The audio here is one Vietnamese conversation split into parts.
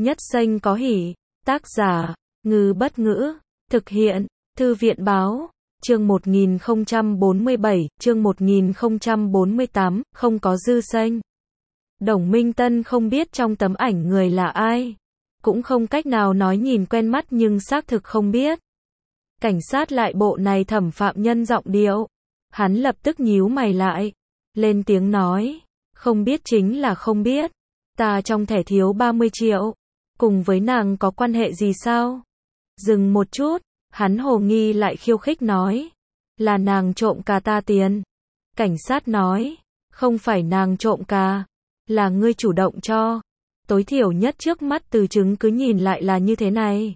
Nhất Xanh có hỉ. Tác giả, Ngư Bất Ngữ. Thực hiện, Thư viện Báo. Chương 1047, chương 1048, không có Dư Xanh. Đồng Minh Tân không biết trong tấm ảnh người là ai. Cũng không cách nào nói nhìn quen mắt nhưng xác thực không biết. Cảnh sát lại bộ này thẩm phạm nhân giọng điệu. Hắn lập tức nhíu mày lại. Lên tiếng nói. Không biết chính là không biết. Ta trong thẻ thiếu 30 triệu. Cùng với nàng có quan hệ gì sao? Dừng một chút. Hắn hồ nghi lại khiêu khích nói. Là nàng trộm cà ta tiền. Cảnh sát nói. Không phải nàng trộm cà. Là ngươi chủ động cho. Tối thiểu nhất trước mắt từ chứng cứ nhìn lại là như thế này.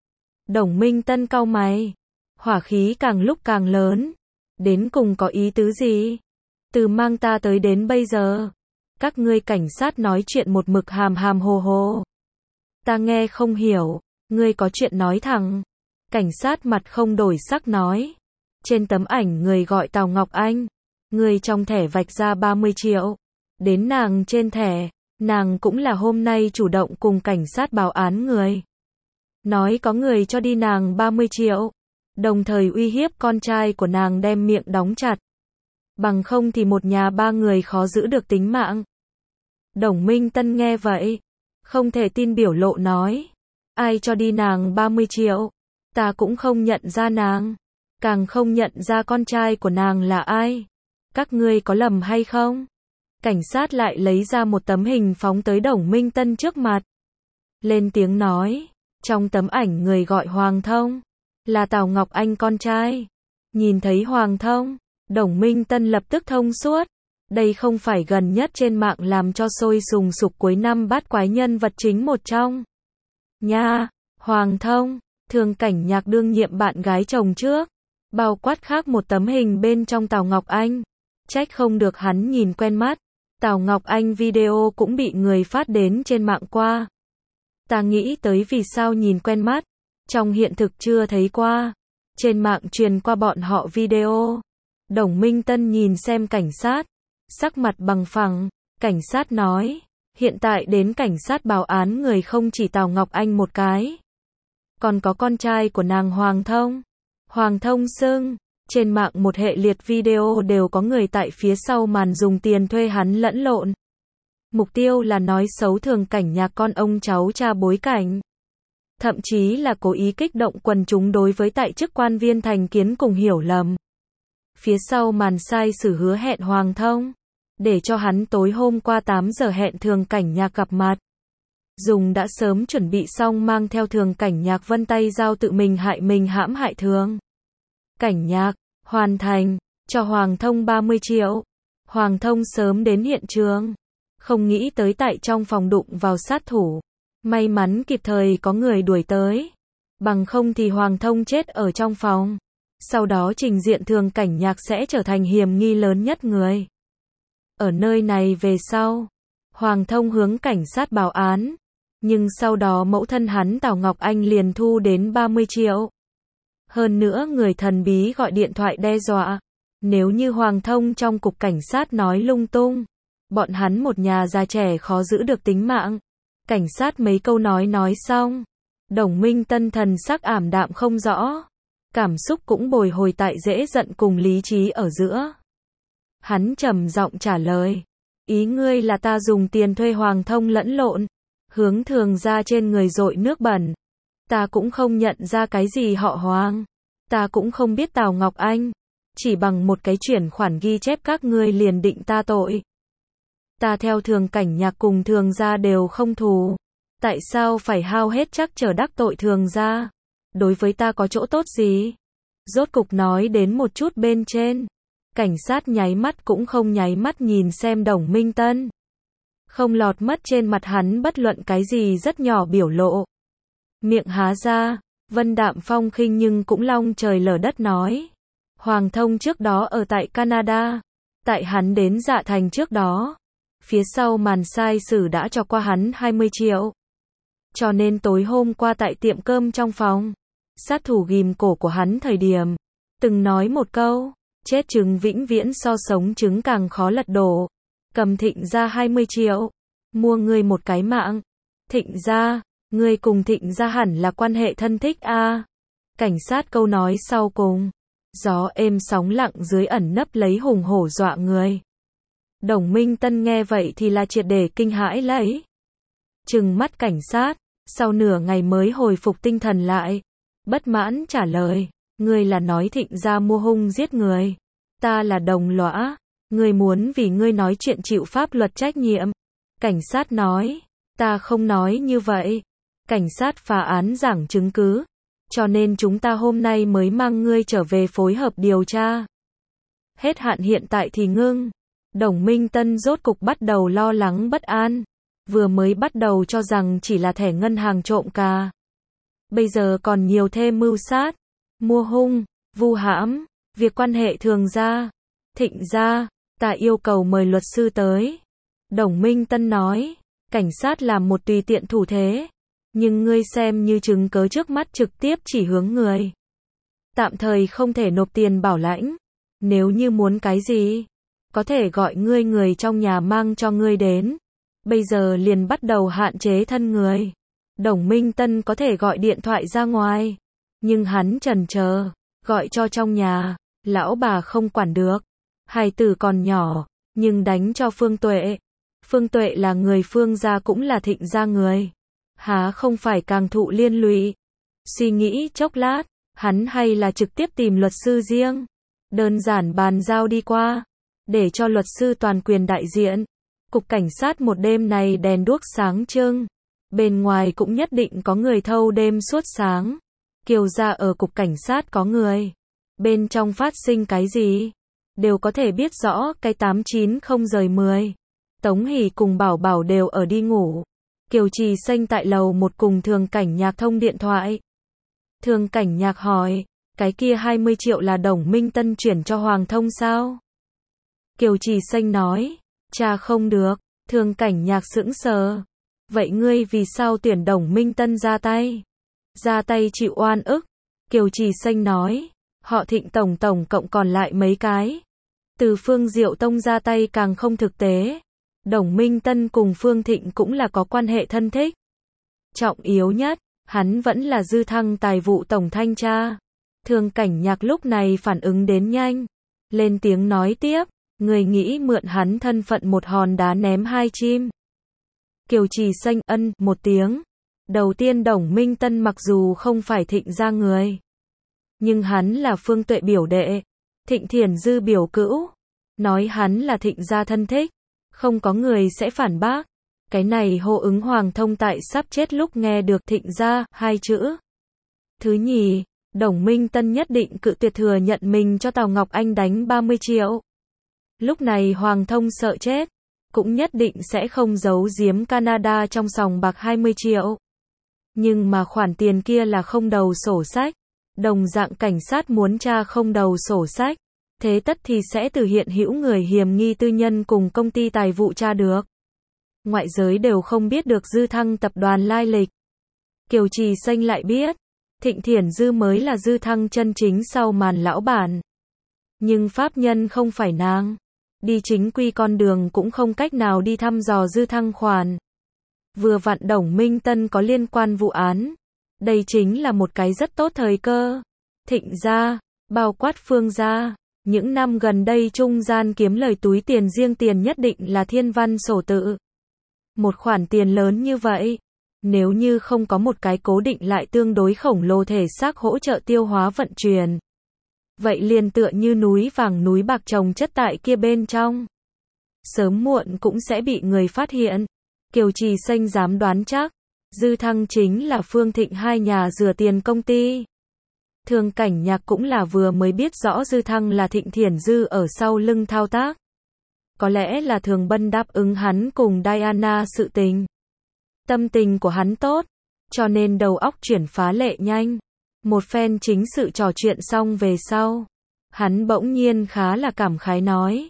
Đồng Minh Tân cau mày. Hỏa khí càng lúc càng lớn. Đến cùng có ý tứ gì? Từ mang ta tới đến bây giờ. Các ngươi cảnh sát nói chuyện một mực hàm hàm hồ hồ. Ta nghe không hiểu. Ngươi có chuyện nói thẳng. Cảnh sát mặt không đổi sắc nói. Trên tấm ảnh người gọi Tào Ngọc Anh. Người trong thẻ vạch ra 30 triệu. Đến nàng trên thẻ. Nàng cũng là hôm nay chủ động cùng cảnh sát báo án người. Nói có người cho đi nàng 30 triệu. Đồng thời uy hiếp con trai của nàng đem miệng đóng chặt. Bằng không thì một nhà ba người khó giữ được tính mạng. Đồng Minh Tân nghe vậy. Không thể tin biểu lộ nói. Ai cho đi nàng 30 triệu? Ta cũng không nhận ra nàng. Càng không nhận ra con trai của nàng là ai. Các ngươi có lầm hay không? Cảnh sát lại lấy ra một tấm hình phóng tới Đồng Minh Tân trước mặt. Lên tiếng nói. Trong tấm ảnh người gọi Hoàng Thông. Là Tào Ngọc Anh con trai. Nhìn thấy Hoàng Thông. Đồng Minh Tân lập tức thông suốt. Đây không phải gần nhất trên mạng làm cho sôi sùng sục cuối năm bát quái nhân vật chính một trong. Nha, Hoàng Thông, Thường Cảnh Nhạc đương nhiệm bạn gái chồng trước. Bao quát khác một tấm hình bên trong Tào Ngọc Anh. Trách không được hắn nhìn quen mắt. Tào Ngọc Anh video cũng bị người phát đến trên mạng qua. Ta nghĩ tới vì sao nhìn quen mắt. Trong hiện thực chưa thấy qua. Trên mạng truyền qua bọn họ video. Đồng Minh Tân nhìn xem cảnh sát. Sắc mặt bằng phẳng. Cảnh sát nói. Hiện tại đến cảnh sát báo án người không chỉ Tào Ngọc Anh một cái. Còn có con trai của nàng Hoàng Thông. Hoàng Thông xưng. Trên mạng một hệ liệt video đều có người tại phía sau màn dùng tiền thuê hắn lẫn lộn. Mục tiêu là nói xấu Thường Cảnh Nhạc con ông cháu cha bối cảnh. Thậm chí là cố ý kích động quần chúng đối với tại chức quan viên thành kiến cùng hiểu lầm. Phía sau màn sai sử hứa hẹn Hoàng Thông. Để cho hắn tối hôm qua 8 giờ hẹn Thường Cảnh Nhạc gặp mặt. Dùng đã sớm chuẩn bị xong mang theo Thường Cảnh Nhạc vân tay dao tự mình hãm hại Thường Cảnh Nhạc. Hoàn thành. Cho Hoàng Thông 30 triệu. Hoàng Thông sớm đến hiện trường. Không nghĩ tới tại trong phòng đụng vào sát thủ. May mắn kịp thời có người đuổi tới. Bằng không thì Hoàng Thông chết ở trong phòng. Sau đó trình diện Thường Cảnh Nhạc sẽ trở thành hiểm nghi lớn nhất người. Ở nơi này về sau. Hoàng Thông hướng cảnh sát báo án. Nhưng sau đó mẫu thân hắn Tào Ngọc Anh liền thu đến 30 triệu. Hơn nữa người thần bí gọi điện thoại đe dọa. Nếu như Hoàng Thông trong cục cảnh sát nói lung tung. Bọn hắn một nhà già trẻ khó giữ được tính mạng. Cảnh sát mấy câu nói xong. Đồng Minh Tân thần sắc ảm đạm không rõ. Cảm xúc cũng bồi hồi tại dễ giận cùng lý trí ở giữa. Hắn trầm giọng trả lời. Ý ngươi là ta dùng tiền thuê Hoàng Thông lẫn lộn. Hướng Thường ra trên người dội nước bẩn. Ta cũng không nhận ra cái gì họ Hoàng. Ta cũng không biết Tào Ngọc Anh. Chỉ bằng một cái chuyển khoản ghi chép các ngươi liền định ta tội. Ta theo Thường Cảnh Nhạc cùng Thường gia đều không thù. Tại sao phải hao hết chắc trở đắc tội Thường gia? Đối với ta có chỗ tốt gì? Rốt cục nói đến một chút bên trên. Cảnh sát nháy mắt cũng không nháy mắt nhìn xem Đồng Minh Tân. Không lọt mất trên mặt hắn bất luận cái gì rất nhỏ biểu lộ. Miệng há ra, vân đạm phong khinh nhưng cũng long trời lở đất nói. Hoàng Thông trước đó ở tại Canada. Tại hắn đến Dạ Thành trước đó. Phía sau màn sai sử đã cho qua hắn 20 triệu. Cho nên tối hôm qua tại tiệm cơm trong phòng. Sát thủ ghim cổ của hắn thời điểm. Từng nói một câu. Chết trứng vĩnh viễn so sống trứng càng khó lật đổ. Cầm Thịnh ra 20 triệu. Mua ngươi một cái mạng. Thịnh ra. Ngươi cùng Thịnh gia hẳn là quan hệ thân thích a. Cảnh sát câu nói sau cùng. Gió êm sóng lặng dưới ẩn nấp lấy hùng hổ dọa người. Đồng Minh Tân nghe vậy thì là triệt để kinh hãi lấy. Trừng mắt cảnh sát, sau nửa ngày mới hồi phục tinh thần lại. Bất mãn trả lời, ngươi là nói Thịnh gia mua hung giết người. Ta là đồng lõa, ngươi muốn vì ngươi nói chuyện chịu pháp luật trách nhiệm. Cảnh sát nói, ta không nói như vậy. Cảnh sát phá án giảng chứng cứ. Cho nên chúng ta hôm nay mới mang ngươi trở về phối hợp điều tra. Hết hạn hiện tại thì ngưng. Đồng Minh Tân rốt cục bắt đầu lo lắng bất an. Vừa mới bắt đầu cho rằng chỉ là thẻ ngân hàng trộm cà. Bây giờ còn nhiều thêm mưu sát, mua hung, vu hãm, việc quan hệ thường gia, Thịnh gia, ta yêu cầu mời luật sư tới. Đồng Minh Tân nói, cảnh sát làm một tùy tiện thủ thế. Nhưng ngươi xem như chứng cớ trước mắt trực tiếp chỉ hướng người. Tạm thời không thể nộp tiền bảo lãnh. Nếu như muốn cái gì, có thể gọi ngươi người trong nhà mang cho ngươi đến. Bây giờ liền bắt đầu hạn chế thân người. Đồng Minh Tân có thể gọi điện thoại ra ngoài. Nhưng hắn chần chờ, gọi cho trong nhà, lão bà không quản được. Hài tử còn nhỏ, nhưng đánh cho Phương Tuệ. Phương Tuệ là người Phương gia cũng là Thịnh gia người. Há không phải càng thụ liên lụy. Suy nghĩ chốc lát, hắn hay là trực tiếp tìm luật sư riêng. Đơn giản bàn giao đi qua, để cho luật sư toàn quyền đại diện. Cục cảnh sát một đêm này đèn đuốc sáng trưng. Bên ngoài cũng nhất định có người thâu đêm suốt sáng. Kiều gia ở cục cảnh sát có người. Bên trong phát sinh cái gì, đều có thể biết rõ cái 890/10. Tống Hỷ cùng Bảo Bảo đều ở đi ngủ. Kiều Trì Xanh tại lầu một cùng Thường Cảnh Nhạc thông điện thoại. Thường Cảnh Nhạc hỏi, cái kia 20 triệu là Đồng Minh Tân chuyển cho Hoàng Thông sao? Kiều Trì Xanh nói, cha không được. Thường Cảnh Nhạc sững sờ. Vậy ngươi vì sao tuyển Đồng Minh Tân ra tay? Ra tay chịu oan ức. Kiều Trì Xanh nói, họ Thịnh tổng cộng còn lại mấy cái. Từ Phương Diệu Tông ra tay càng không thực tế. Đồng Minh Tân cùng Phương Thịnh cũng là có quan hệ thân thích. Trọng yếu nhất, hắn vẫn là Dư Thăng tài vụ tổng thanh tra. Thường Cảnh Nhạc lúc này phản ứng đến nhanh. Lên tiếng nói tiếp, người nghĩ mượn hắn thân phận một hòn đá ném hai chim. Kiều Trì Xanh ân một tiếng. Đầu tiên Đồng Minh Tân mặc dù không phải Thịnh gia người, nhưng hắn là Phương Tuệ biểu đệ, Thịnh Thiển Dư biểu cữu. Nói hắn là Thịnh gia thân thích, không có người sẽ phản bác. Cái này hô ứng Hoàng Thông tại sắp chết lúc nghe được Thịnh gia hai chữ. Thứ nhì, Đồng Minh Tân nhất định cự tuyệt thừa nhận mình cho Tào Ngọc Anh đánh 30 triệu. Lúc này Hoàng Thông sợ chết, cũng nhất định sẽ không giấu giếm Canada trong sòng bạc 20 triệu. Nhưng mà khoản tiền kia là không đầu sổ sách. Đồng dạng cảnh sát muốn tra không đầu sổ sách. Thế tất thì sẽ từ hiện hữu người hiểm nghi tư nhân cùng công ty tài vụ tra được. Ngoại giới đều không biết được Dư Thăng tập đoàn lai lịch. Kiều Trì Xanh lại biết, Thịnh Thiển Dư mới là Dư Thăng chân chính sau màn lão bản. Nhưng pháp nhân không phải nàng. Đi chính quy con đường cũng không cách nào đi thăm dò Dư Thăng khoản. Vừa vặn Đồng Minh Tân có liên quan vụ án. Đây chính là một cái rất tốt thời cơ. Thịnh gia, bao quát Phương gia, những năm gần đây trung gian kiếm lời túi tiền riêng tiền nhất định là thiên văn sổ tự. Một khoản tiền lớn như vậy, nếu như không có một cái cố định lại tương đối khổng lồ thể xác hỗ trợ tiêu hóa vận chuyển, vậy liền tựa như núi vàng núi bạc chồng chất tại kia bên trong. Sớm muộn cũng sẽ bị người phát hiện. Kiều Trì Xanh dám đoán chắc, Dư Thăng chính là Phương Thịnh hai nhà rửa tiền công ty. Thường Cảnh Nhạc cũng là vừa mới biết rõ Dư Thăng là Thịnh Thiển Dư ở sau lưng thao tác. Có lẽ là Thường Bân đáp ứng hắn cùng Diana sự tình. Tâm tình của hắn tốt, cho nên đầu óc chuyển phá lệ nhanh. Một phen chính sự trò chuyện xong về sau, hắn bỗng nhiên khá là cảm khái nói.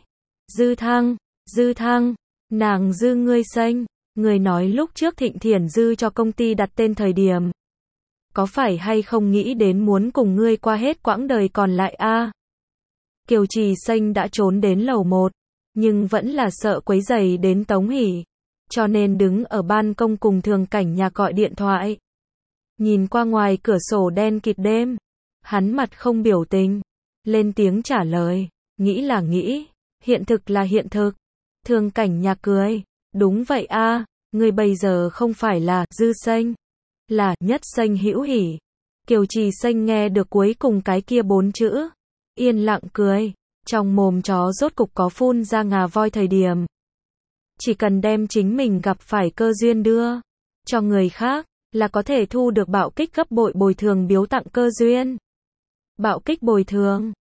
Dư Thăng, nàng Dư ngươi xanh, người nói lúc trước Thịnh Thiển Dư cho công ty đặt tên thời điểm. Có phải hay không nghĩ đến muốn cùng ngươi qua hết quãng đời còn lại a? Kiều Trì Xanh đã trốn đến lầu 1, nhưng vẫn là sợ quấy rầy đến Tống Hỷ. cho nên đứng ở ban công cùng Thường Cảnh Nhạc gọi điện thoại. Nhìn qua ngoài cửa sổ đen kịt đêm, hắn mặt không biểu tình, lên tiếng trả lời, nghĩ là nghĩ, hiện thực là hiện thực. Thường Cảnh Nhạc cười, đúng vậy a, ngươi bây giờ không phải là Dư Xanh, là Nhất Xanh Hữu Hỉ. Kiều Trì Xanh nghe được cuối cùng cái kia 4 chữ, yên lặng cười, trong mồm chó rốt cục có phun ra ngà voi thời điểm. Chỉ cần đem chính mình gặp phải cơ duyên đưa cho người khác, là có thể thu được bạo kích gấp bội bồi thường biếu tặng cơ duyên. Bạo kích bồi thường